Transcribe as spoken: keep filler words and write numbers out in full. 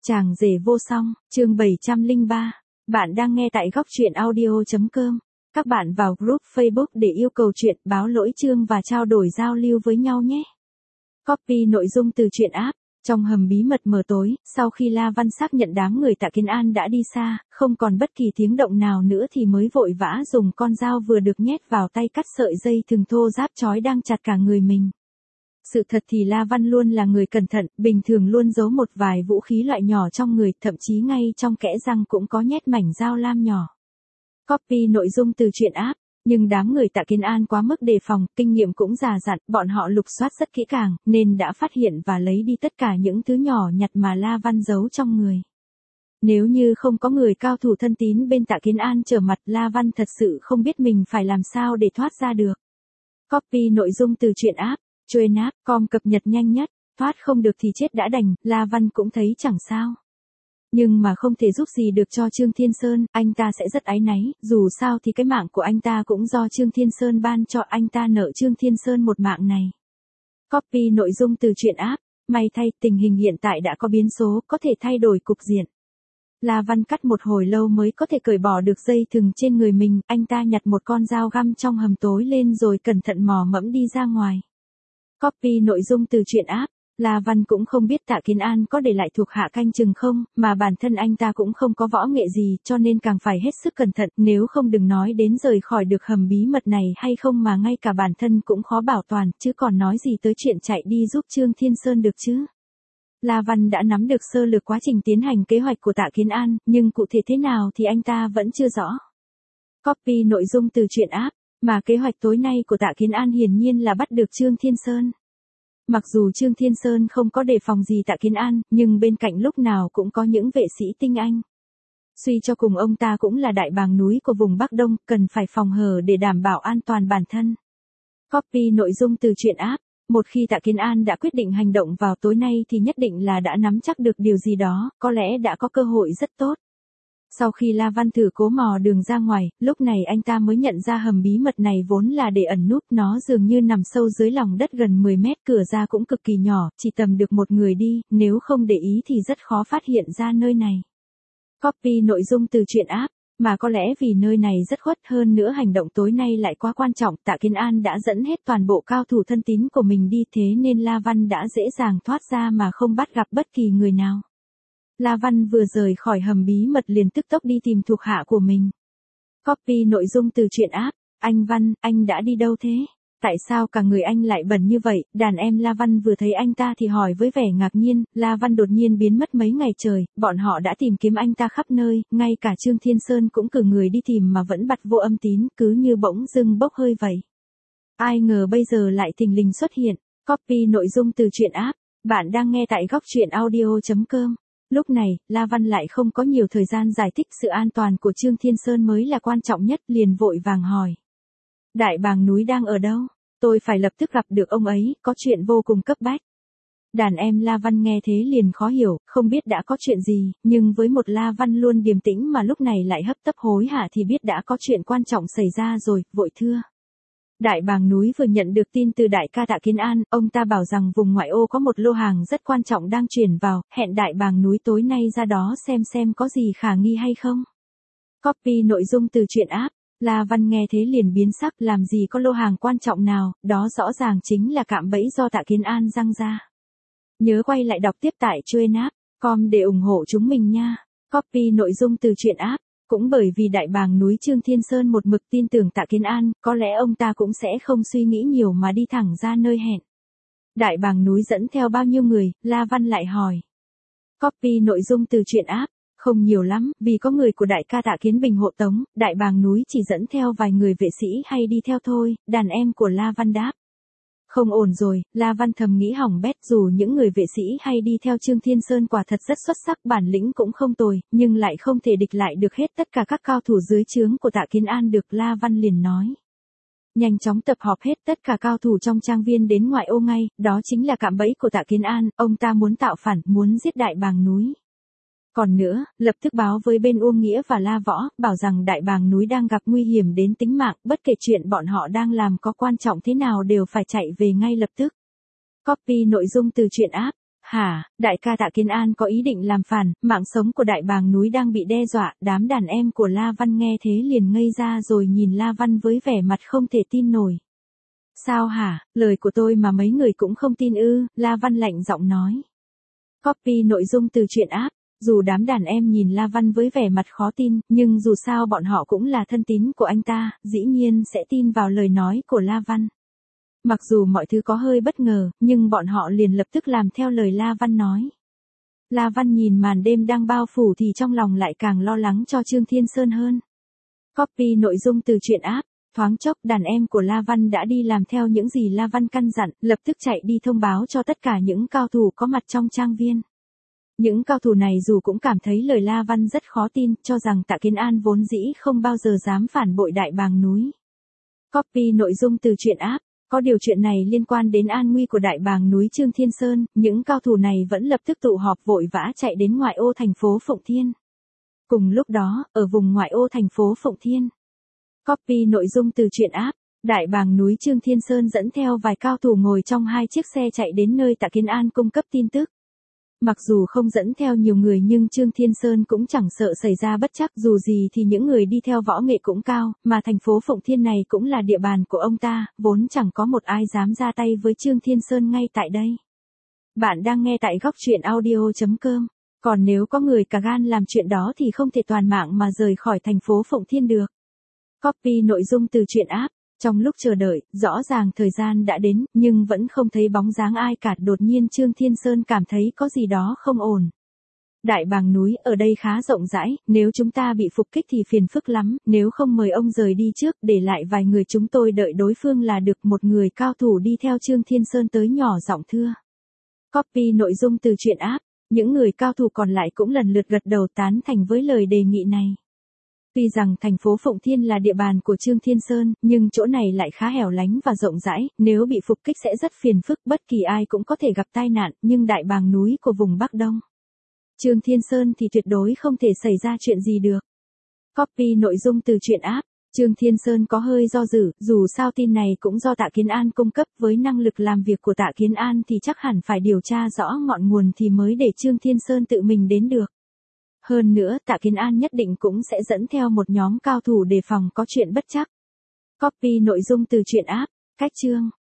Chàng rể vô song, chương bảy trăm lẻ ba. Bạn đang nghe tại góc truyện audio.com. Các bạn vào group Facebook để yêu cầu truyện, báo lỗi chương và trao đổi giao lưu với nhau nhé. Copy nội dung từ truyện app. Trong hầm bí mật mờ tối, sau khi La Văn xác nhận đám người Tạ Kiến An đã đi xa, không còn bất kỳ tiếng động nào nữa thì mới vội vã dùng con dao vừa được nhét vào tay cắt sợi dây thừng thô ráp chói đang chặt cả người mình. Sự thật thì La Văn luôn là người cẩn thận, bình thường luôn giấu một vài vũ khí loại nhỏ trong người, thậm chí ngay trong kẽ răng cũng có nhét mảnh dao lam nhỏ. Copy nội dung từ truyện app. Nhưng đám người Tạ Kiến An quá mức đề phòng, kinh nghiệm cũng già dặn, bọn họ lục soát rất kỹ càng, nên đã phát hiện và lấy đi tất cả những thứ nhỏ nhặt mà La Văn giấu trong người. Nếu như không có người cao thủ thân tín bên Tạ Kiến An trở mặt, La Văn thật sự không biết mình phải làm sao để thoát ra được. Copy nội dung từ truyện app. Truyện app com cập nhật nhanh nhất, thoát không được thì chết đã đành, La Văn cũng thấy chẳng sao. Nhưng mà không thể giúp gì được cho Trương Thiên Sơn, anh ta sẽ rất áy náy, dù sao thì cái mạng của anh ta cũng do Trương Thiên Sơn ban cho, anh ta nợ Trương Thiên Sơn một mạng này. Copy nội dung từ truyện app. May thay, tình hình hiện tại đã có biến số, có thể thay đổi cục diện. La Văn cắt một hồi lâu mới có thể cởi bỏ được dây thừng trên người mình, anh ta nhặt một con dao găm trong hầm tối lên rồi cẩn thận mò mẫm đi ra ngoài. Copy nội dung từ truyện app. La Văn cũng không biết Tạ Kiến An có để lại thuộc hạ canh chừng không, mà bản thân anh ta cũng không có võ nghệ gì, cho nên càng phải hết sức cẩn thận, nếu không đừng nói đến rời khỏi được hầm bí mật này hay không mà ngay cả bản thân cũng khó bảo toàn, chứ còn nói gì tới chuyện chạy đi giúp Trương Thiên Sơn được chứ. La Văn đã nắm được sơ lược quá trình tiến hành kế hoạch của Tạ Kiến An, nhưng cụ thể thế nào thì anh ta vẫn chưa rõ. Copy nội dung từ truyện app. Mà kế hoạch tối nay của Tạ Kiến An hiển nhiên là bắt được Trương Thiên Sơn. Mặc dù Trương Thiên Sơn không có đề phòng gì Tạ Kiến An, nhưng bên cạnh lúc nào cũng có những vệ sĩ tinh anh. Suy cho cùng ông ta cũng là đại bàng núi của vùng Bắc Đông, cần phải phòng hờ để đảm bảo an toàn bản thân. Copy nội dung từ truyện app. Một khi Tạ Kiến An đã quyết định hành động vào tối nay thì nhất định là đã nắm chắc được điều gì đó, có lẽ đã có cơ hội rất tốt. Sau khi La Văn thử cố mò đường ra ngoài, lúc này anh ta mới nhận ra hầm bí mật này vốn là để ẩn núp, nó dường như nằm sâu dưới lòng đất gần mười mét, cửa ra cũng cực kỳ nhỏ, chỉ tầm được một người đi, nếu không để ý thì rất khó phát hiện ra nơi này. Copy nội dung từ truyện app. Mà có lẽ vì nơi này rất khuất, hơn nữa hành động tối nay lại quá quan trọng, Tạ Kiến An đã dẫn hết toàn bộ cao thủ thân tín của mình đi, thế nên La Văn đã dễ dàng thoát ra mà không bắt gặp bất kỳ người nào. La Văn vừa rời khỏi hầm bí mật liền tức tốc đi tìm thuộc hạ của mình. Copy nội dung từ truyện app. Anh Văn, anh đã đi đâu thế? Tại sao cả người anh lại bẩn như vậy? Đàn em La Văn vừa thấy anh ta thì hỏi với vẻ ngạc nhiên, La Văn đột nhiên biến mất mấy ngày trời, bọn họ đã tìm kiếm anh ta khắp nơi, ngay cả Trương Thiên Sơn cũng cử người đi tìm mà vẫn bặt vô âm tín, cứ như bỗng dưng bốc hơi vậy. Ai ngờ bây giờ lại thình lình xuất hiện. Copy nội dung từ truyện app. Bạn đang nghe tại góc truyện audio.com. Lúc này, La Văn lại không có nhiều thời gian giải thích, sự an toàn của Trương Thiên Sơn mới là quan trọng nhất, liền vội vàng hỏi. Đại bàng núi đang ở đâu? Tôi phải lập tức gặp được ông ấy, có chuyện vô cùng cấp bách. Đàn em La Văn nghe thế liền khó hiểu, không biết đã có chuyện gì, nhưng với một La Văn luôn điềm tĩnh mà lúc này lại hấp tấp hối hả thì biết đã có chuyện quan trọng xảy ra rồi, vội thưa. Đại bàng núi vừa nhận được tin từ đại ca Tạ Kiến An, ông ta bảo rằng vùng ngoại ô có một lô hàng rất quan trọng đang chuyển vào, hẹn đại bàng núi tối nay ra đó xem xem có gì khả nghi hay không. Copy nội dung từ truyện app. La Văn nghe thế liền biến sắc, làm gì có lô hàng quan trọng nào, đó rõ ràng chính là cạm bẫy do Tạ Kiến An răng ra. Nhớ quay lại đọc tiếp tại truyện app com để ủng hộ chúng mình nha. Copy nội dung từ truyện app. Cũng bởi vì đại bàng núi Trương Thiên Sơn một mực tin tưởng Tạ Kiến An, có lẽ ông ta cũng sẽ không suy nghĩ nhiều mà đi thẳng ra nơi hẹn. Đại bàng núi dẫn theo bao nhiêu người? La Văn lại hỏi. Copy nội dung từ truyện app. Không nhiều lắm, vì có người của đại ca Tạ Kiến Bình hộ tống, đại bàng núi chỉ dẫn theo vài người vệ sĩ hay đi theo thôi, đàn em của La Văn đáp. Không ổn rồi, La Văn thầm nghĩ hỏng bét, dù những người vệ sĩ hay đi theo Trương Thiên Sơn quả thật rất xuất sắc, bản lĩnh cũng không tồi, nhưng lại không thể địch lại được hết tất cả các cao thủ dưới trướng của Tạ Kiến An được. La Văn liền nói. Nhanh chóng tập họp hết tất cả cao thủ trong trang viên đến ngoại ô ngay, đó chính là cạm bẫy của Tạ Kiến An, ông ta muốn tạo phản, muốn giết đại bàng núi. Còn nữa, lập tức báo với bên Uông Nghĩa và La Võ, bảo rằng đại bàng núi đang gặp nguy hiểm đến tính mạng, bất kể chuyện bọn họ đang làm có quan trọng thế nào đều phải chạy về ngay lập tức. Copy nội dung từ truyện app. Hả, đại ca Tạ Kiến An có ý định làm phản, mạng sống của đại bàng núi đang bị đe dọa, đám đàn em của La Văn nghe thế liền ngây ra rồi nhìn La Văn với vẻ mặt không thể tin nổi. Sao hả, lời của tôi mà mấy người cũng không tin ư, La Văn lạnh giọng nói. Copy nội dung từ truyện app. Dù đám đàn em nhìn La Văn với vẻ mặt khó tin, nhưng dù sao bọn họ cũng là thân tín của anh ta, dĩ nhiên sẽ tin vào lời nói của La Văn. Mặc dù mọi thứ có hơi bất ngờ, nhưng bọn họ liền lập tức làm theo lời La Văn nói. La Văn nhìn màn đêm đang bao phủ thì trong lòng lại càng lo lắng cho Trương Thiên Sơn hơn. Copy nội dung từ truyện app. Thoáng chốc đàn em của La Văn đã đi làm theo những gì La Văn căn dặn, lập tức chạy đi thông báo cho tất cả những cao thủ có mặt trong trang viên. Những cao thủ này dù cũng cảm thấy lời La Văn rất khó tin, cho rằng Tạ Kiến An vốn dĩ không bao giờ dám phản bội đại bàng núi. Copy nội dung từ truyện app. Có điều chuyện này liên quan đến an nguy của đại bàng núi Trương Thiên Sơn, những cao thủ này vẫn lập tức tụ họp vội vã chạy đến ngoại ô thành phố Phụng Thiên. Cùng lúc đó, ở vùng ngoại ô thành phố Phụng Thiên. Copy nội dung từ truyện app. Đại bàng núi Trương Thiên Sơn dẫn theo vài cao thủ ngồi trong hai chiếc xe chạy đến nơi Tạ Kiến An cung cấp tin tức. Mặc dù không dẫn theo nhiều người nhưng Trương Thiên Sơn cũng chẳng sợ xảy ra bất trắc, dù gì thì những người đi theo võ nghệ cũng cao, mà thành phố Phụng Thiên này cũng là địa bàn của ông ta, vốn chẳng có một ai dám ra tay với Trương Thiên Sơn ngay tại đây. Bạn đang nghe tại góc truyện audio chấm com. Còn nếu có người cả gan làm chuyện đó thì không thể toàn mạng mà rời khỏi thành phố Phụng Thiên được. Copy nội dung từ truyện app. Trong lúc chờ đợi, rõ ràng thời gian đã đến, nhưng vẫn không thấy bóng dáng ai cả. Đột nhiên Trương Thiên Sơn cảm thấy có gì đó không ổn. Đại bàng núi ở đây khá rộng rãi, nếu chúng ta bị phục kích thì phiền phức lắm, nếu không mời ông rời đi trước, để lại vài người chúng tôi đợi đối phương là được. Một người cao thủ đi theo Trương Thiên Sơn tới nhỏ giọng thưa. Copy nội dung từ truyện app. Những người cao thủ còn lại cũng lần lượt gật đầu tán thành với lời đề nghị này. Tuy rằng thành phố Phụng Thiên là địa bàn của Trương Thiên Sơn, nhưng chỗ này lại khá hẻo lánh và rộng rãi, nếu bị phục kích sẽ rất phiền phức, bất kỳ ai cũng có thể gặp tai nạn, nhưng đại bàng núi của vùng Bắc Đông Trương Thiên Sơn thì tuyệt đối không thể xảy ra chuyện gì được. Copy nội dung từ truyện app. Trương Thiên Sơn có hơi do dự, dù sao tin này cũng do Tạ Kiến An cung cấp, với năng lực làm việc của Tạ Kiến An thì chắc hẳn phải điều tra rõ ngọn nguồn thì mới để Trương Thiên Sơn tự mình đến được. Hơn nữa Tạ Kiến An nhất định cũng sẽ dẫn theo một nhóm cao thủ đề phòng có chuyện bất trắc. Copy nội dung từ truyện app. Cách chương.